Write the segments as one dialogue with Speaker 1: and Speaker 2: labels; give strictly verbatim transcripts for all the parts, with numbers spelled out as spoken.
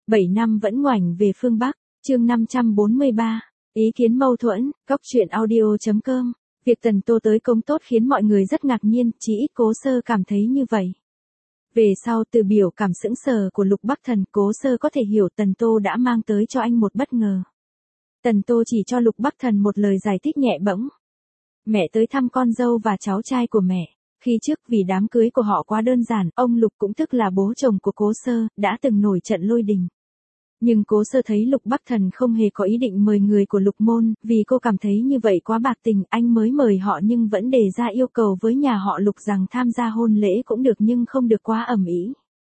Speaker 1: bảy năm vẫn ngoảnh về phương Bắc, chương năm trăm bốn mươi ba, ý kiến mâu thuẫn, góc truyện audio.com. Việc Tần Tô tới Cống Tốt khiến mọi người rất ngạc nhiên, chỉ ít Cố Sơ cảm thấy như vậy. Về sau từ biểu cảm sững sờ của Lục Bắc Thần, Cố Sơ có thể hiểu Tần Tô đã mang tới cho anh một bất ngờ. Tần Tô chỉ cho Lục Bắc Thần một lời giải thích nhẹ bẫng. Mẹ tới thăm con dâu và cháu trai của mẹ. Khi trước vì đám cưới của họ quá đơn giản, ông Lục cũng tức là bố chồng của Cố Sơ, đã từng nổi trận lôi đình. Nhưng Cố Sơ thấy Lục Bắc Thần không hề có ý định mời người của Lục môn, vì cô cảm thấy như vậy quá bạc tình, anh mới mời họ nhưng vẫn đề ra yêu cầu với nhà họ Lục rằng tham gia hôn lễ cũng được nhưng không được quá ầm ĩ.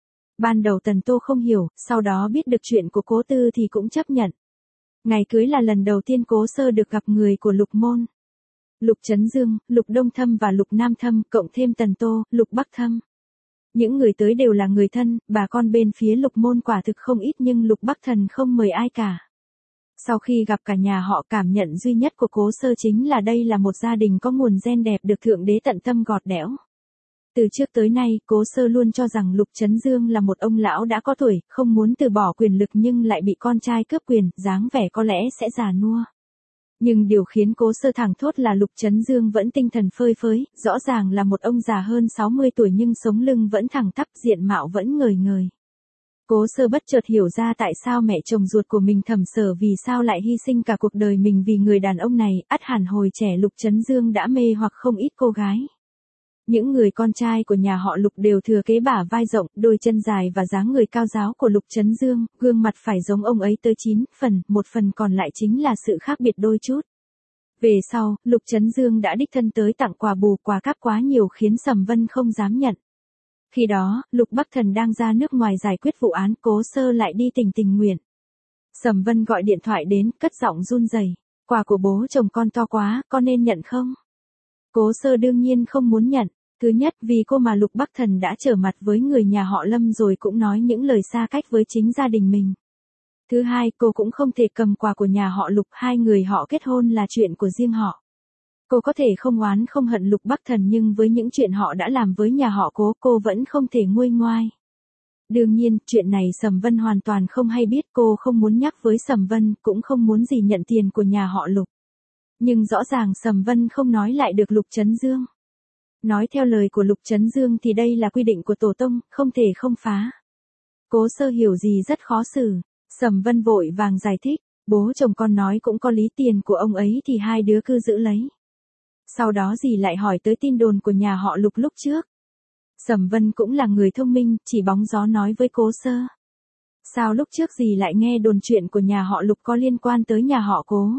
Speaker 1: Ban đầu Tần Tô không hiểu, sau đó biết được chuyện của Cố Tư thì cũng chấp nhận. Ngày cưới là lần đầu tiên Cố Sơ được gặp người của Lục môn. Lục Chấn Dương, Lục Đông Thâm và Lục Nam Thâm, cộng thêm Tần Tô, Lục Bắc Thâm. Những người tới đều là người thân, bà con bên phía Lục môn quả thực không ít nhưng Lục Bắc Thần không mời ai cả. Sau khi gặp cả nhà họ, cảm nhận duy nhất của Cố Sơ chính là đây là một gia đình có nguồn gen đẹp được Thượng Đế tận tâm gọt đẽo. Từ trước tới nay, Cố Sơ luôn cho rằng Lục Chấn Dương là một ông lão đã có tuổi, không muốn từ bỏ quyền lực nhưng lại bị con trai cướp quyền, dáng vẻ có lẽ sẽ già nua. Nhưng điều khiến Cố Sơ thẳng thốt là Lục Chấn Dương vẫn tinh thần phơi phới, rõ ràng là một ông già hơn sáu mươi tuổi nhưng sống lưng vẫn thẳng tắp, diện mạo vẫn ngời ngời. Cố Sơ bất chợt hiểu ra tại sao mẹ chồng ruột của mình Thẩm Sở vì sao lại hy sinh cả cuộc đời mình vì người đàn ông này, ắt hẳn hồi trẻ Lục Chấn Dương đã mê hoặc không ít cô gái. Những người con trai của nhà họ Lục đều thừa kế bả vai rộng, đôi chân dài và dáng người cao ráo của Lục Chấn Dương, gương mặt phải giống ông ấy tới chín phần, một phần còn lại chính là sự khác biệt đôi chút. Về sau, Lục Chấn Dương đã đích thân tới tặng quà bù quà cáp quá nhiều khiến Sầm Vân không dám nhận. Khi đó, Lục Bắc Thần đang ra nước ngoài giải quyết vụ án, Cố Sơ lại đi tỉnh tình nguyện. Sầm Vân gọi điện thoại đến, cất giọng run rẩy, quà của bố chồng con to quá, con nên nhận không? Cố Sơ đương nhiên không muốn nhận. Thứ nhất vì cô mà Lục Bắc Thần đã trở mặt với người nhà họ Lâm rồi cũng nói những lời xa cách với chính gia đình mình. Thứ hai, cô cũng không thể cầm quà của nhà họ Lục, hai người họ kết hôn là chuyện của riêng họ. Cô có thể không oán không hận Lục Bắc Thần nhưng với những chuyện họ đã làm với nhà họ Cố, cô vẫn không thể nguôi ngoai. Đương nhiên, chuyện này Sầm Vân hoàn toàn không hay biết, cô không muốn nhắc với Sầm Vân, cũng không muốn gì nhận tiền của nhà họ Lục. Nhưng rõ ràng Sầm Vân không nói lại được Lục Chấn Dương. Nói theo lời của Lục Chấn Dương thì đây là quy định của tổ tông, không thể không phá. Cố Sơ hiểu gì rất khó xử. Sầm Vân vội vàng giải thích, bố chồng con nói cũng có lý, tiền của ông ấy thì hai đứa cứ giữ lấy. Sau đó dì lại hỏi tới tin đồn của nhà họ Lục lúc trước. Sầm Vân cũng là người thông minh, chỉ bóng gió nói với Cố Sơ. Sao lúc trước dì lại nghe đồn chuyện của nhà họ Lục có liên quan tới nhà họ Cố?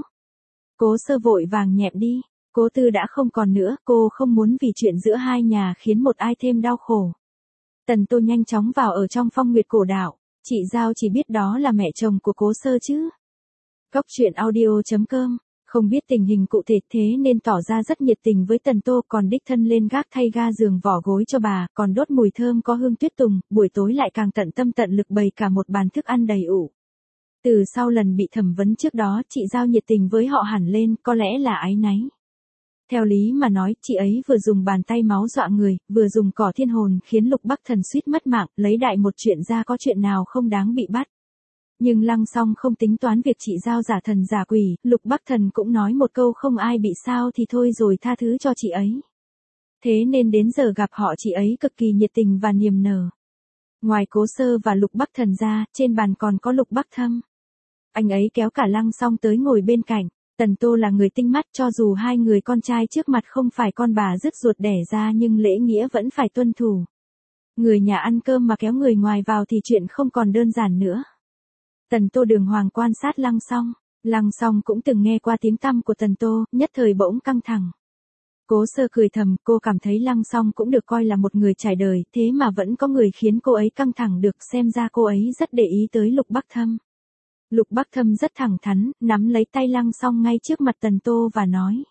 Speaker 1: Cố Sơ vội vàng nhẹm đi. Cố Tư đã không còn nữa, cô không muốn vì chuyện giữa hai nhà khiến một ai thêm đau khổ. Tần Tô nhanh chóng vào ở trong Phong Nguyệt Cổ Đạo, chị Giao chỉ biết đó là mẹ chồng của Cố Sơ chứ. Góc truyện audio.com, không biết tình hình cụ thể thế nên tỏ ra rất nhiệt tình với Tần Tô, còn đích thân lên gác thay ga giường vỏ gối cho bà, còn đốt mùi thơm có hương tuyết tùng, buổi tối lại càng tận tâm tận lực bày cả một bàn thức ăn đầy ủ. Từ sau lần bị thẩm vấn trước đó, chị Giao nhiệt tình với họ hẳn lên, có lẽ là áy náy. Theo lý mà nói, chị ấy vừa dùng bàn tay máu dọa người, vừa dùng cỏ thiên hồn khiến Lục Bắc Thần suýt mất mạng, lấy đại một chuyện ra có chuyện nào không đáng bị bắt. Nhưng Lăng Song không tính toán việc chị Giao giả thần giả quỷ, Lục Bắc Thần cũng nói một câu không ai bị sao thì thôi rồi tha thứ cho chị ấy. Thế nên đến giờ gặp họ chị ấy cực kỳ nhiệt tình và niềm nở. Ngoài Cố Sơ và Lục Bắc Thần ra, trên bàn còn có Lục Bắc Thâm. Anh ấy kéo cả Lăng Song tới ngồi bên cạnh. Tần Tô là người tinh mắt, cho dù hai người con trai trước mặt không phải con bà dứt ruột đẻ ra nhưng lễ nghĩa vẫn phải tuân thủ. Người nhà ăn cơm mà kéo người ngoài vào thì chuyện không còn đơn giản nữa. Tần Tô đường hoàng quan sát Lăng Song. Lăng Song cũng từng nghe qua tiếng tăm của Tần Tô, nhất thời bỗng căng thẳng. Cố Sơ cười thầm, cô cảm thấy Lăng Song cũng được coi là một người trải đời, thế mà vẫn có người khiến cô ấy căng thẳng được, xem ra cô ấy rất để ý tới Lục Bắc Thâm. Lục Bắc Thâm rất thẳng thắn, nắm lấy tay Lăng Song ngay trước mặt Tần Tô và nói.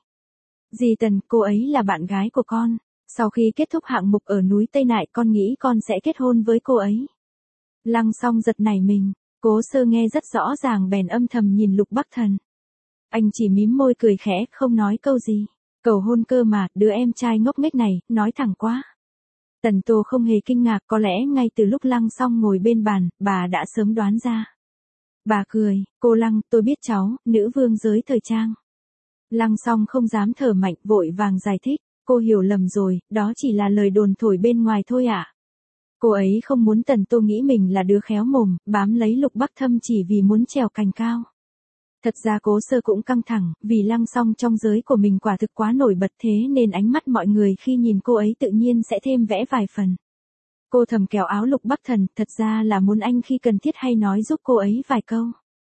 Speaker 1: Dì Tần, cô ấy là bạn gái của con. Sau khi kết thúc hạng mục ở núi Tây Nại con nghĩ con sẽ kết hôn với cô ấy. Lăng Song giật nảy mình, Cố Sơ nghe rất rõ ràng bèn âm thầm nhìn Lục Bắc Thần. Anh chỉ mím môi cười khẽ, không nói câu gì. Cầu hôn cơ mà, đứa em trai ngốc nghếch này, nói thẳng quá. Tần Tô không hề kinh ngạc, có lẽ ngay từ lúc Lăng Song ngồi bên bàn, bà đã sớm đoán ra. Bà cười, cô Lăng, tôi biết cháu, nữ vương giới thời trang. Lăng Song không dám thở mạnh, vội vàng giải thích, cô hiểu lầm rồi, đó chỉ là lời đồn thổi bên ngoài thôi ạ. À. Cô ấy không muốn Tần Tô nghĩ mình là đứa khéo mồm, bám lấy Lục Bắc Thâm chỉ vì muốn trèo cành cao. Thật ra Cố Sơ cũng căng thẳng, vì Lăng Song trong giới của mình quả thực quá nổi bật, thế nên ánh mắt mọi người khi nhìn cô ấy tự nhiên sẽ thêm vẽ vài phần. Cô thầm kéo áo Lục Bắc Thần, thật ra là muốn anh khi cần thiết hay nói giúp cô ấy vài câu.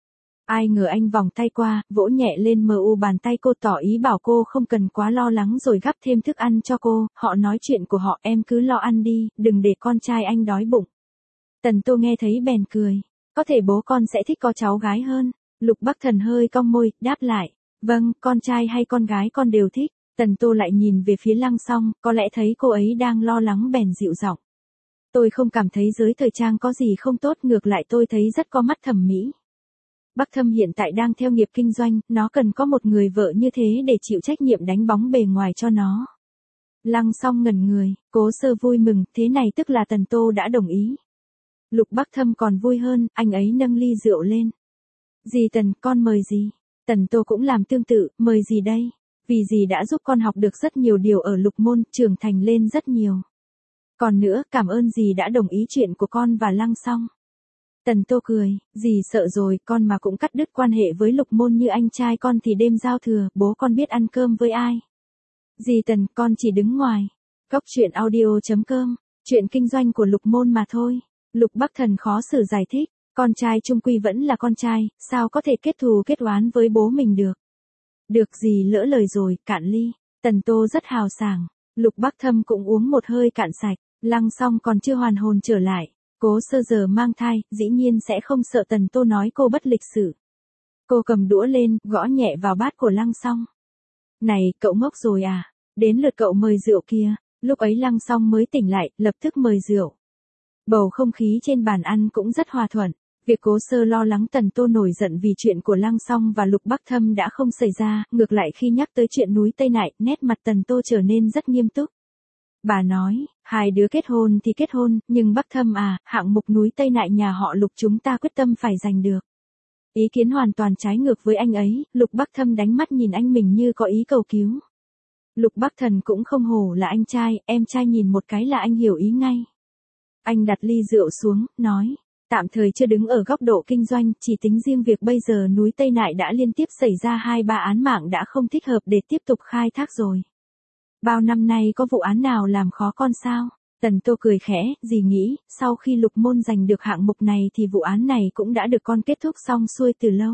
Speaker 1: Ai ngờ anh vòng tay qua, vỗ nhẹ lên mờ u bàn tay cô, tỏ ý bảo cô không cần quá lo lắng rồi gắp thêm thức ăn cho cô, họ nói chuyện của họ, em cứ lo ăn đi, đừng để con trai anh đói bụng. Tần Tô nghe thấy bèn cười, có thể bố con sẽ thích có cháu gái hơn. Lục Bắc Thần hơi cong môi, đáp lại, vâng, con trai hay con gái con đều thích. Tần Tô lại nhìn về phía Lăng Song, có lẽ thấy cô ấy đang lo lắng bèn dịu giọng. Tôi không cảm thấy giới thời trang có gì không tốt, ngược lại tôi thấy rất có mắt thẩm mỹ. Bắc Thâm hiện tại đang theo nghiệp kinh doanh, nó cần có một người vợ như thế để chịu trách nhiệm đánh bóng bề ngoài cho nó. Lăng Song ngẩn người, Cố Sơ vui mừng, thế này tức là Tần Tô đã đồng ý. Lục Bắc Thâm còn vui hơn, anh ấy nâng ly rượu lên. Dì Tần, con mời gì? Tần Tô cũng làm tương tự, mời gì đây? Vì dì đã giúp con học được rất nhiều điều ở Lục Môn, trưởng thành lên rất nhiều. Còn nữa, cảm ơn dì đã đồng ý chuyện của con và Lăng Song. Tần Tô cười, dì sợ rồi, con mà cũng cắt đứt quan hệ với Lục Môn như anh trai con thì đêm giao thừa, bố con biết ăn cơm với ai? Dì Tần, con chỉ đứng ngoài. Góc truyện audio chấm com, chuyện kinh doanh của Lục Môn mà thôi. Lục Bắc Thần khó xử giải thích, con trai chung quy vẫn là con trai, sao có thể kết thù kết oán với bố mình được. Được gì lỡ lời rồi, cạn ly. Tần Tô rất hào sảng, Lục Bắc Thâm cũng uống một hơi cạn sạch, Lăng Song còn chưa hoàn hồn trở lại. Cố Sơ giờ mang thai, dĩ nhiên sẽ không sợ Tần Tô nói cô bất lịch sự. Cô cầm đũa lên, gõ nhẹ vào bát của Lăng Song. Này, cậu ngốc rồi à? Đến lượt cậu mời rượu kia. Lúc ấy Lăng Song mới tỉnh lại, lập tức mời rượu. Bầu không khí trên bàn ăn cũng rất hòa thuận. Việc Cố Sơ lo lắng Tần Tô nổi giận vì chuyện của Lăng Song và Lục Bắc Thâm đã không xảy ra, ngược lại khi nhắc tới chuyện núi Tây Nại, nét mặt Tần Tô trở nên rất nghiêm túc. Bà nói, hai đứa kết hôn thì kết hôn, nhưng Bắc Thâm à, hạng mục núi Tây Nại nhà họ Lục chúng ta quyết tâm phải giành được. Ý kiến hoàn toàn trái ngược với anh ấy, Lục Bắc Thâm đánh mắt nhìn anh mình như có ý cầu cứu. Lục Bắc Thần cũng không hổ là anh trai, em trai nhìn một cái là anh hiểu ý ngay. Anh đặt ly rượu xuống, nói, tạm thời chưa đứng ở góc độ kinh doanh, chỉ tính riêng việc bây giờ núi Tây Nại đã liên tiếp xảy ra hai ba án mạng đã không thích hợp để tiếp tục khai thác rồi. Bao năm nay có vụ án nào làm khó con sao? Tần Tô cười khẽ, dì nghĩ, sau khi Lục Môn giành được hạng mục này thì vụ án này cũng đã được con kết thúc xong xuôi từ lâu.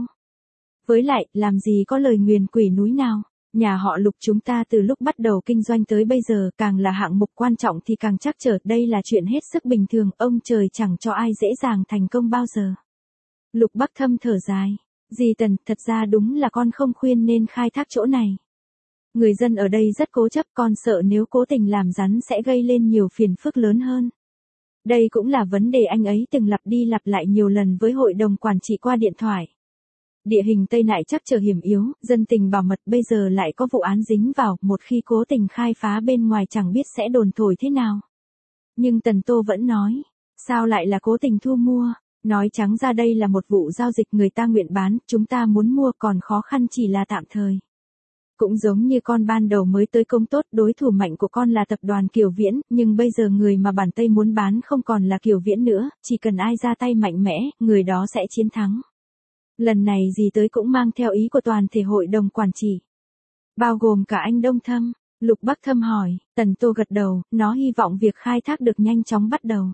Speaker 1: Với lại, làm gì có lời nguyền quỷ núi nào? Nhà họ Lục chúng ta từ lúc bắt đầu kinh doanh tới bây giờ càng là hạng mục quan trọng thì càng chắc trở, đây là chuyện hết sức bình thường, ông trời chẳng cho ai dễ dàng thành công bao giờ. Lục Bắc Thâm thở dài, dì Tần, thật ra đúng là con không khuyên nên khai thác chỗ này. Người dân ở đây rất cố chấp, con sợ nếu cố tình làm rắn sẽ gây lên nhiều phiền phức lớn hơn. Đây cũng là vấn đề anh ấy từng lặp đi lặp lại nhiều lần với hội đồng quản trị qua điện thoại. Địa hình Tây Nại chắc trở hiểm yếu, dân tình bảo mật, bây giờ lại có vụ án dính vào, một khi cố tình khai phá bên ngoài chẳng biết sẽ đồn thổi thế nào. Nhưng Tần Tô vẫn nói, sao lại là cố tình thu mua, nói trắng ra đây là một vụ giao dịch người ta nguyện bán, chúng ta muốn mua, còn khó khăn chỉ là tạm thời. Cũng giống như con ban đầu mới tới Công Tốt, đối thủ mạnh của con là tập đoàn Kiều Viễn, nhưng bây giờ người mà bản Tây muốn bán không còn là Kiều Viễn nữa, chỉ cần ai ra tay mạnh mẽ, người đó sẽ chiến thắng. Lần này dì tới cũng mang theo ý của toàn thể hội đồng quản trị. Bao gồm cả anh Đông Thâm. Lục Bắc Thâm hỏi, Tần Tô gật đầu, nó hy vọng việc khai thác được nhanh chóng bắt đầu.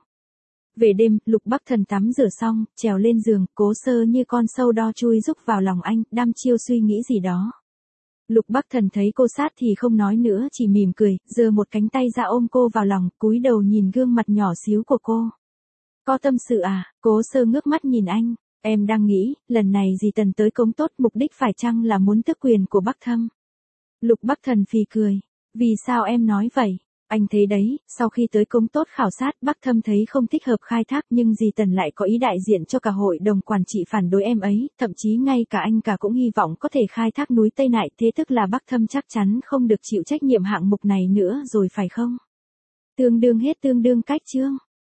Speaker 1: Về đêm, Lục Bắc Thần tắm rửa xong, trèo lên giường, Cố Sơ như con sâu đo chui rúc vào lòng anh, đăm chiêu suy nghĩ gì đó. Lục Bắc Thần thấy cô sát thì không nói nữa, chỉ mỉm cười, giơ một cánh tay ra ôm cô vào lòng, cúi đầu nhìn gương mặt nhỏ xíu của cô. Có tâm sự à? Cố Sơ ngước mắt nhìn anh, em đang nghĩ, lần này dì Tần tới Công Tốt mục đích phải chăng là muốn tước quyền của Bắc Thâm? Lục Bắc Thần phì cười, vì sao em nói vậy? Anh thấy đấy, sau khi tới Công Tốt khảo sát, Bắc Thâm thấy không thích hợp khai thác, nhưng dì Tần lại có ý đại diện cho cả hội đồng quản trị phản đối em ấy, thậm chí ngay cả anh cả cũng hy vọng có thể khai thác núi Tây Nại, thế tức là Bắc Thâm chắc chắn không được chịu trách nhiệm hạng mục này nữa rồi phải không? Tương đương hết tương đương cách chương.